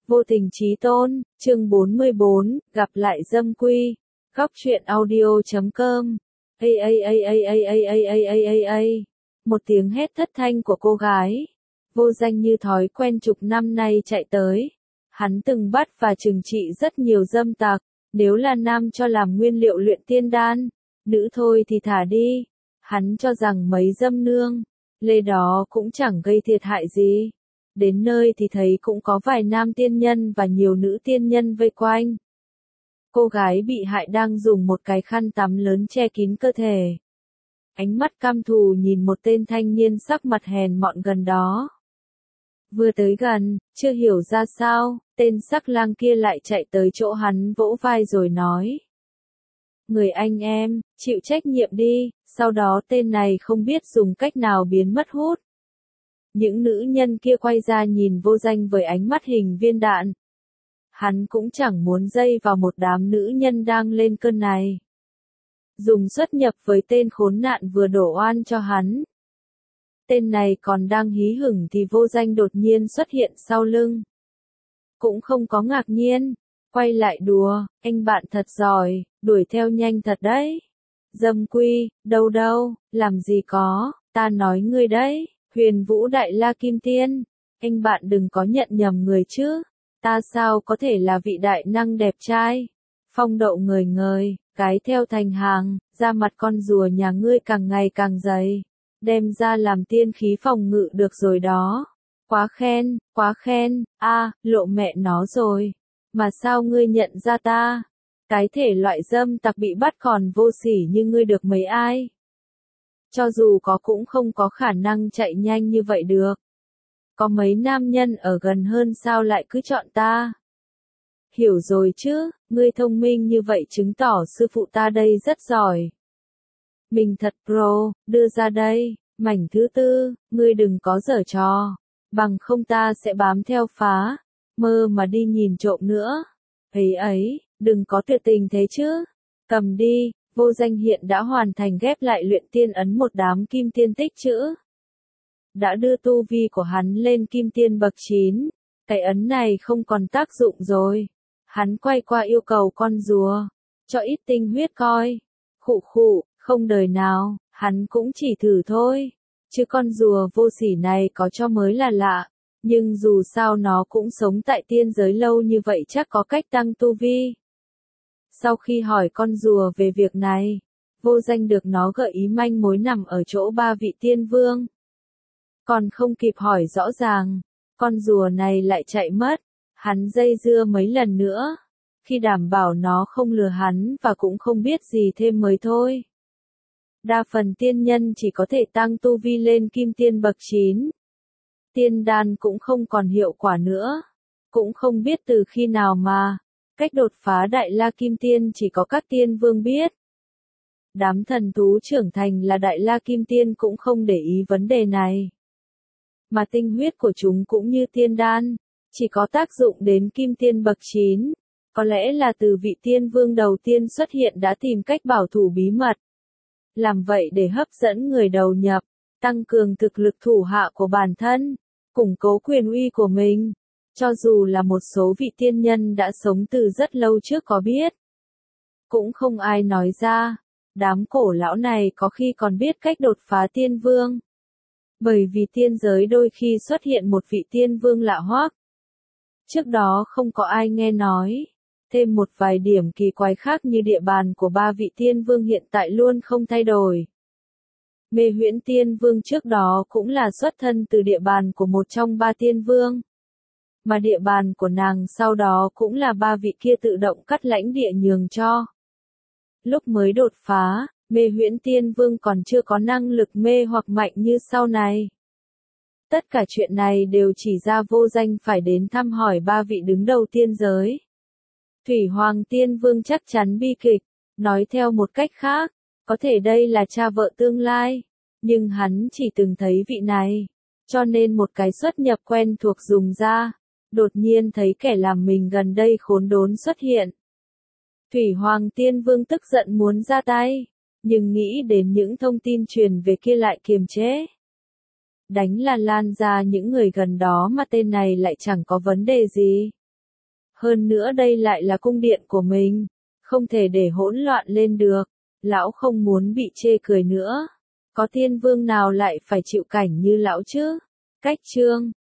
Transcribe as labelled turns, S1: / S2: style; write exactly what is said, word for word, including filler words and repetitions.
S1: Vô tình chí tôn, chương bốn mươi bốn, gặp lại dâm quy. Góc truyện audio chấm com. A a a a a a a a a a a. Một tiếng hét thất thanh của cô gái. Vô Danh như thói quen chục năm nay chạy tới. Hắn từng bắt và trừng trị rất nhiều dâm tặc. Nếu là nam cho làm nguyên liệu luyện tiên đan, nữ thôi thì thả đi. Hắn cho rằng mấy dâm nương, lê đó cũng chẳng gây thiệt hại gì. Đến nơi thì thấy cũng có vài nam tiên nhân và nhiều nữ tiên nhân vây quanh. Cô gái bị hại đang dùng một cái khăn tắm lớn che kín cơ thể. Ánh mắt căm thù nhìn một tên thanh niên sắc mặt hèn mọn gần đó. Vừa tới gần, chưa hiểu ra sao, tên sắc lang kia lại chạy tới chỗ hắn vỗ vai rồi nói. Người anh em, chịu trách nhiệm đi, sau đó tên này không biết dùng cách nào biến mất hút. Những nữ nhân kia quay ra nhìn Vô Danh với ánh mắt hình viên đạn. Hắn cũng chẳng muốn dây vào một đám nữ nhân đang lên cơn này. Dùng xuất nhập với tên khốn nạn vừa đổ oan cho hắn. Tên này còn đang hí hửng thì Vô Danh đột nhiên xuất hiện sau lưng. Cũng không có ngạc nhiên, quay lại đùa, anh bạn thật giỏi, đuổi theo nhanh thật đấy. Dâm quy, đâu đâu, làm gì có, ta nói ngươi đấy. Huyền Vũ Đại La Kim Tiên, anh bạn đừng có nhận nhầm người chứ, ta sao có thể là vị đại năng đẹp trai, phong độ ngời ngời, cái theo thành hàng, da mặt con rùa nhà ngươi càng ngày càng dày, đem ra làm tiên khí phòng ngự được rồi đó, quá khen, quá khen, a, à, lộ mẹ nó rồi, mà sao ngươi nhận ra ta, cái thể loại dâm tặc bị bắt còn vô sỉ như ngươi được mấy ai. Cho dù có cũng không có khả năng chạy nhanh như vậy được. Có mấy nam nhân ở gần hơn sao lại cứ chọn ta. Hiểu rồi chứ, ngươi thông minh như vậy chứng tỏ sư phụ ta đây rất giỏi. Mình thật pro, đưa ra đây, mảnh thứ tư, ngươi đừng có giở trò. Bằng không ta sẽ bám theo phá, mơ mà đi nhìn trộm nữa. Ấy ấy, đừng có tuyệt tình thế chứ, cầm đi. Vô Danh hiện đã hoàn thành ghép lại luyện tiên ấn một đám kim tiên tích chữ. Đã đưa tu vi của hắn lên kim tiên bậc chín. Cái ấn này không còn tác dụng rồi. Hắn quay qua yêu cầu con rùa. Cho ít tinh huyết coi. Khụ khụ, không đời nào, hắn cũng chỉ thử thôi. Chứ con rùa vô sỉ này có cho mới là lạ. Nhưng dù sao nó cũng sống tại tiên giới lâu như vậy chắc có cách tăng tu vi. Sau khi hỏi con rùa về việc này, Vô Danh được nó gợi ý manh mối nằm ở chỗ ba vị tiên vương. Còn không kịp hỏi rõ ràng, con rùa này lại chạy mất, hắn dây dưa mấy lần nữa, khi đảm bảo nó không lừa hắn và cũng không biết gì thêm mới thôi. Đa phần tiên nhân chỉ có thể tăng tu vi lên kim tiên bậc chín. Tiên đan cũng không còn hiệu quả nữa, cũng không biết từ khi nào mà. Cách đột phá Đại La Kim Tiên chỉ có các tiên vương biết. Đám thần thú trưởng thành là Đại La Kim Tiên cũng không để ý vấn đề này. Mà tinh huyết của chúng cũng như tiên đan, chỉ có tác dụng đến Kim Tiên bậc chín. Có lẽ là từ vị tiên vương đầu tiên xuất hiện đã tìm cách bảo thủ bí mật. Làm vậy để hấp dẫn người đầu nhập, tăng cường thực lực thủ hạ của bản thân, củng cố quyền uy của mình. Cho dù là một số vị tiên nhân đã sống từ rất lâu trước có biết. Cũng không ai nói ra, đám cổ lão này có khi còn biết cách đột phá tiên vương. Bởi vì tiên giới đôi khi xuất hiện một vị tiên vương lạ hoắc. Trước đó không có ai nghe nói. Thêm một vài điểm kỳ quái khác như địa bàn của ba vị tiên vương hiện tại luôn không thay đổi. Mê Huyễn Tiên Vương trước đó cũng là xuất thân từ địa bàn của một trong ba tiên vương. Mà địa bàn của nàng sau đó cũng là ba vị kia tự động cắt lãnh địa nhường cho. Lúc mới đột phá, Mê Huyễn Tiên Vương còn chưa có năng lực mê hoặc mạnh như sau này. Tất cả chuyện này đều chỉ ra Vô Danh phải đến thăm hỏi ba vị đứng đầu tiên giới. Thủy Hoàng Tiên Vương chắc chắn bi kịch, nói theo một cách khác, có thể đây là cha vợ tương lai, nhưng hắn chỉ từng thấy vị này, cho nên một cái xuất nhập quen thuộc dùng ra. Đột nhiên thấy kẻ làm mình gần đây khốn đốn xuất hiện. Thủy Hoàng Tiên Vương tức giận muốn ra tay, nhưng nghĩ đến những thông tin truyền về kia lại kiềm chế. Đánh là lan ra những người gần đó mà tên này lại chẳng có vấn đề gì. Hơn nữa đây lại là cung điện của mình, không thể để hỗn loạn lên được. Lão không muốn bị chê cười nữa. Có tiên vương nào lại phải chịu cảnh như lão chứ? Cách chương